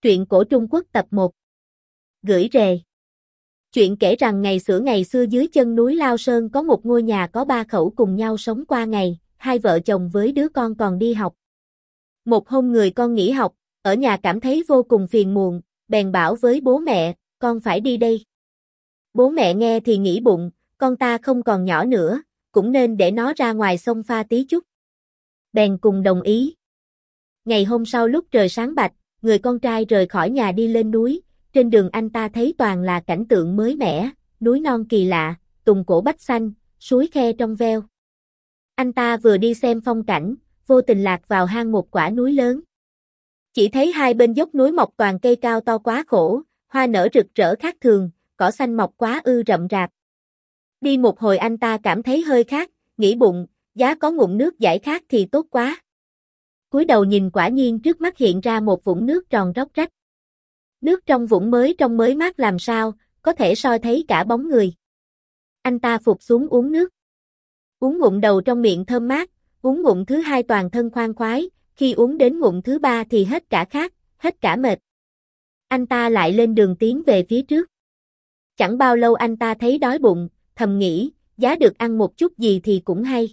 Truyện cổ Trung Quốc tập 1. Gửi rề. Chuyện kể rằng ngày xưa dưới chân núi Lao Sơn có một ngôi nhà có 3 khẩu cùng nhau sống qua ngày, hai vợ chồng với đứa con còn đi học. Một hôm người con nghỉ học, ở nhà cảm thấy vô cùng phiền muộn, bèn bảo với bố mẹ, con phải đi đây. Bố mẹ nghe thì nghĩ bụng, con ta không còn nhỏ nữa, cũng nên để nó ra ngoài sông pha tí chút. Bèn cùng đồng ý. Ngày hôm sau lúc trời sáng bạch, người con trai rời khỏi nhà đi lên núi, trên đường anh ta thấy toàn là cảnh tượng mới mẻ, núi non kỳ lạ, tùng cổ bách xanh, suối khe trong veo. Anh ta vừa đi xem phong cảnh, vô tình lạc vào hang một quả núi lớn. Chỉ thấy hai bên dốc núi mọc toàn cây cao to quá khổ, hoa nở rực rỡ khác thường, cỏ xanh mọc quá rậm rạp. Đi một hồi anh ta cảm thấy hơi khát, nghĩ bụng, giá có ngụm nước giải khát thì tốt quá. Cúi đầu nhìn quả nhiên trước mắt hiện ra một vũng nước tròn róc rách. Nước trong vũng trong mới mát làm sao, có thể soi thấy cả bóng người. Anh ta phục xuống uống nước. Uống ngụm đầu trong miệng thơm mát, uống ngụm thứ hai toàn thân khoan khoái, khi uống đến ngụm thứ ba thì hết cả khát, hết cả mệt. Anh ta lại lên đường tiến về phía trước. Chẳng bao lâu anh ta thấy đói bụng, thầm nghĩ, giá được ăn một chút gì thì cũng hay.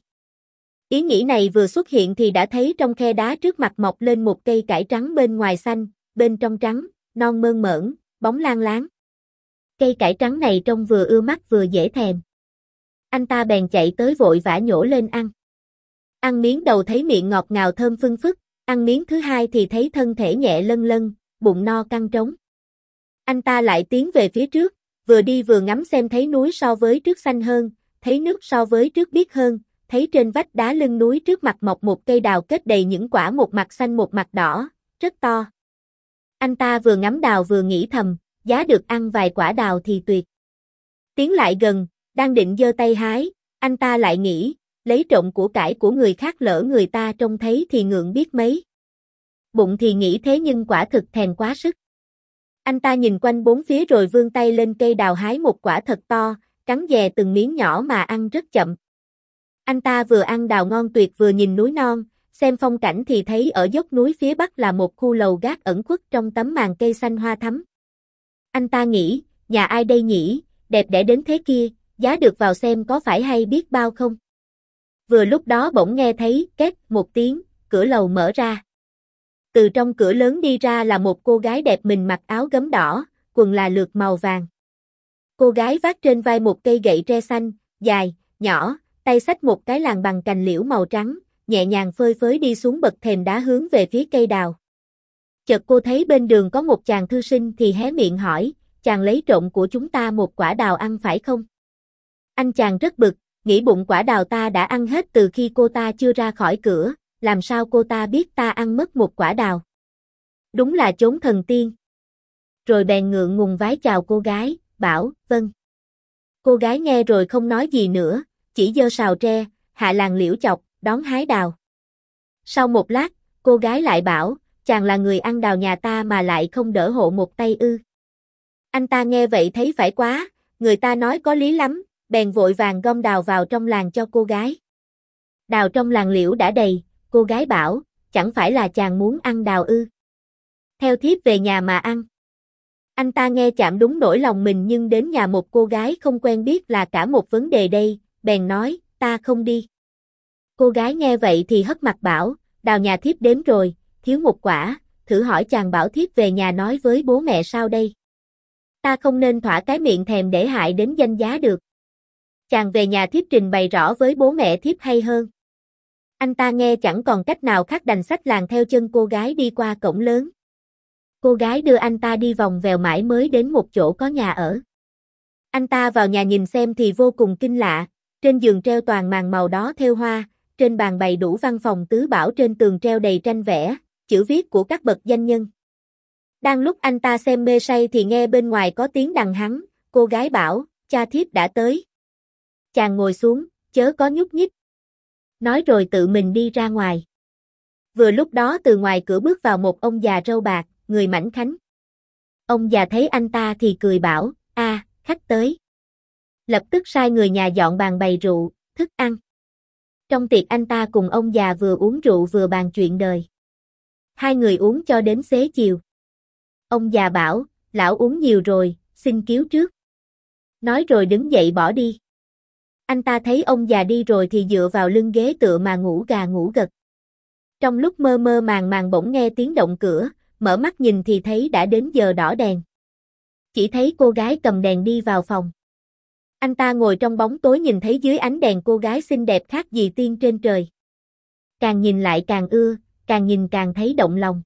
Ý nghĩ này vừa xuất hiện thì đã thấy trong khe đá trước mặt mọc lên một cây cải trắng bên ngoài xanh, bên trong trắng, non mơn mởn, bóng lan láng. Cây cải trắng này trông vừa ưa mắt vừa dễ thèm. Anh ta bèn chạy tới vội vã nhổ lên ăn. Ăn miếng đầu thấy miệng ngọt ngào thơm phưng phức, ăn miếng thứ hai thì thấy thân thể nhẹ lân lân, bụng no căng trống. Anh ta lại tiến về phía trước, vừa đi vừa ngắm xem thấy núi so với trước xanh hơn, thấy nước so với trước biếc hơn, thấy trên vách đá lưng núi trước mặt mọc một cây đào kết đầy những quả một mặt xanh một mặt đỏ, rất to. Anh ta vừa ngắm đào vừa nghĩ thầm, giá được ăn vài quả đào thì tuyệt. Tiến lại gần, đang định giơ tay hái, anh ta lại nghĩ, lấy trộm của cải của người khác lỡ người ta trông thấy thì ngượng biết mấy. Bụng thì nghĩ thế nhưng quả thực thèm quá sức. Anh ta nhìn quanh bốn phía rồi vươn tay lên cây đào hái một quả thật to, cắn dè từng miếng nhỏ mà ăn rất chậm. Anh ta vừa ăn đào ngon tuyệt vừa nhìn núi non, xem phong cảnh thì thấy ở dốc núi phía bắc là một khu lầu gác ẩn khuất trong tấm màn cây xanh hoa thắm. Anh ta nghĩ, nhà ai đây nhỉ, đẹp đẽ đến thế kia, giá được vào xem có phải hay biết bao không. Vừa lúc đó bỗng nghe thấy két một tiếng, cửa lầu mở ra. Từ trong cửa lớn đi ra là một cô gái đẹp mình mặc áo gấm đỏ, quần là lượt màu vàng. Cô gái vác trên vai một cây gậy tre xanh, dài, nhỏ, tay xách một cái làng bằng cành liễu màu trắng, nhẹ nhàng phơi phới đi xuống bậc thềm đá hướng về phía cây đào. Chợt cô thấy bên đường có một chàng thư sinh thì hé miệng hỏi, chàng lấy trộm của chúng ta một quả đào ăn phải không? Anh chàng rất bực, nghĩ bụng quả đào ta đã ăn hết từ khi cô ta chưa ra khỏi cửa, làm sao cô ta biết ta ăn mất một quả đào? Đúng là chốn thần tiên. Rồi bèn ngượng ngùng vái chào cô gái, bảo, vâng. Cô gái nghe rồi không nói gì nữa, chỉ giơ sào tre, hạ làng liễu chọc, đón hái đào. Sau một lát, cô gái lại bảo, chàng là người ăn đào nhà ta mà lại không đỡ hộ một tay ư. Anh ta nghe vậy thấy phải quá, người ta nói có lý lắm, bèn vội vàng gom đào vào trong làng cho cô gái. Đào trong làng liễu đã đầy, cô gái bảo, chẳng phải là chàng muốn ăn đào ư. Theo thiếp về nhà mà ăn. Anh ta nghe chạm đúng nỗi lòng mình nhưng đến nhà một cô gái không quen biết là cả một vấn đề đây, bèn nói, ta không đi. Cô gái nghe vậy thì hất mặt bảo, đào nhà thiếp đếm rồi, thiếu một quả, thử hỏi chàng bảo thiếp về nhà nói với bố mẹ sao đây? Ta không nên thỏa cái miệng thèm để hại đến danh giá được. Chàng về nhà thiếp trình bày rõ với bố mẹ thiếp hay hơn. Anh ta nghe chẳng còn cách nào khác đành xách làng theo chân cô gái đi qua cổng lớn. Cô gái đưa anh ta đi vòng vèo mãi mới đến một chỗ có nhà ở. Anh ta vào nhà nhìn xem thì vô cùng kinh lạ, trên giường treo toàn màn màu đó thêu hoa, trên bàn bày đủ văn phòng tứ bảo trên tường treo đầy tranh vẽ, chữ viết của các bậc danh nhân. Đang lúc anh ta xem mê say thì nghe bên ngoài có tiếng đằng hắn, cô gái bảo, cha thiếp đã tới. Chàng ngồi xuống, chớ có nhúc nhích. Nói rồi tự mình đi ra ngoài. Vừa lúc đó từ ngoài cửa bước vào một ông già râu bạc, người mảnh khảnh. Ông già thấy anh ta thì cười bảo, khách tới. Lập tức sai người nhà dọn bàn bày rượu, thức ăn. Trong tiệc anh ta cùng ông già vừa uống rượu vừa bàn chuyện đời. Hai người uống cho đến xế chiều. Ông già bảo, lão uống nhiều rồi, xin cứu trước. Nói rồi đứng dậy bỏ đi. Anh ta thấy ông già đi rồi thì dựa vào lưng ghế tựa mà ngủ gà ngủ gật. Trong lúc mơ mơ màng màng bỗng nghe tiếng động cửa, mở mắt nhìn thì thấy đã đến giờ đỏ đèn. Chỉ thấy cô gái cầm đèn đi vào phòng. Anh ta ngồi trong bóng tối nhìn thấy dưới ánh đèn cô gái xinh đẹp khác gì tiên trên trời. Càng nhìn lại càng ưa, càng nhìn càng thấy động lòng.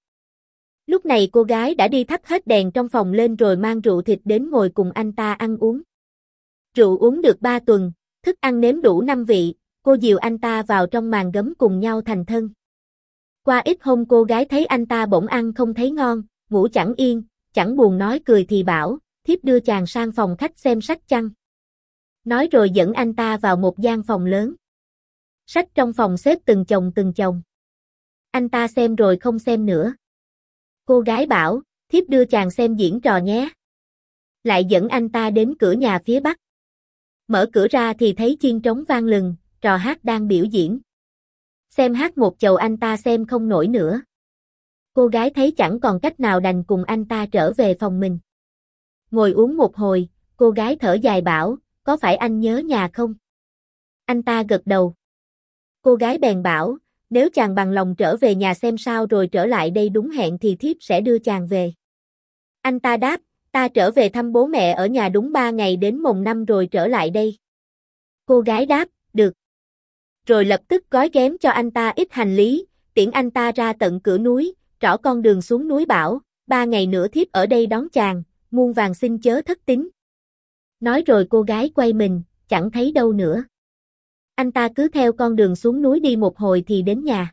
Lúc này cô gái đã đi thắp hết đèn trong phòng lên rồi mang rượu thịt đến ngồi cùng anh ta ăn uống. Rượu uống được 3 tuần, thức ăn nếm đủ 5 vị, cô dìu anh ta vào trong màn gấm cùng nhau thành thân. Qua ít hôm cô gái thấy anh ta bỗng ăn không thấy ngon, ngủ chẳng yên, chẳng buồn nói cười thì bảo, thiếp đưa chàng sang phòng khách xem sách chăng. Nói rồi dẫn anh ta vào một gian phòng lớn. Sách trong phòng xếp từng chồng từng chồng. Anh ta xem rồi không xem nữa. Cô gái bảo, thiếp đưa chàng xem diễn trò nhé. Lại dẫn anh ta đến cửa nhà phía bắc. Mở cửa ra thì thấy chiên trống vang lừng, trò hát đang biểu diễn. Xem hát một chầu anh ta xem không nổi nữa. Cô gái thấy chẳng còn cách nào đành cùng anh ta trở về phòng mình. Ngồi uống một hồi, cô gái thở dài bảo, có phải anh nhớ nhà không? Anh ta gật đầu. Cô gái bèn bảo, nếu chàng bằng lòng trở về nhà xem sao rồi trở lại đây đúng hẹn thì thiếp sẽ đưa chàng về. Anh ta đáp, ta trở về thăm bố mẹ ở nhà đúng 3 ngày đến mồng 5 rồi trở lại đây. Cô gái đáp, được. Rồi lập tức gói ghém cho anh ta ít hành lý, tiễn anh ta ra tận cửa núi, trỏ con đường xuống núi bảo, 3 ngày nữa thiếp ở đây đón chàng, muôn vàng xin chớ thất tín. Nói rồi cô gái quay mình, chẳng thấy đâu nữa. Anh ta cứ theo con đường xuống núi đi một hồi thì đến nhà.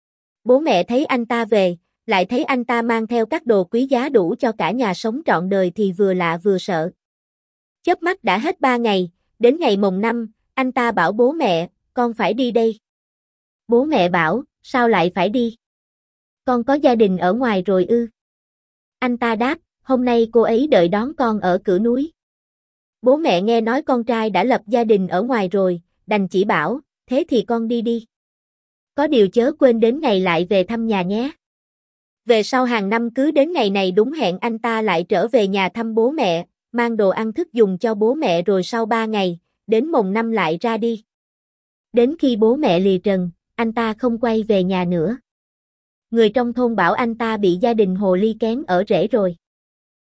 Bố mẹ thấy anh ta về, lại thấy anh ta mang theo các đồ quý giá đủ cho cả nhà sống trọn đời thì vừa lạ vừa sợ. Chớp mắt đã hết 3 ngày, đến ngày mồng 5, anh ta bảo bố mẹ, con phải đi đây. Bố mẹ bảo, sao lại phải đi? Con có gia đình ở ngoài rồi ư? Anh ta đáp, hôm nay cô ấy đợi đón con ở cửa núi. Bố mẹ nghe nói con trai đã lập gia đình ở ngoài rồi, đành chỉ bảo, thế thì con đi đi. Có điều chớ quên đến ngày lại về thăm nhà nhé. Về sau hàng năm cứ đến ngày này đúng hẹn anh ta lại trở về nhà thăm bố mẹ, mang đồ ăn thức dùng cho bố mẹ rồi sau 3 ngày, đến mồng 5 lại ra đi. Đến khi bố mẹ lìa trần, anh ta không quay về nhà nữa. Người trong thôn bảo anh ta bị gia đình hồ ly kén ở rễ rồi.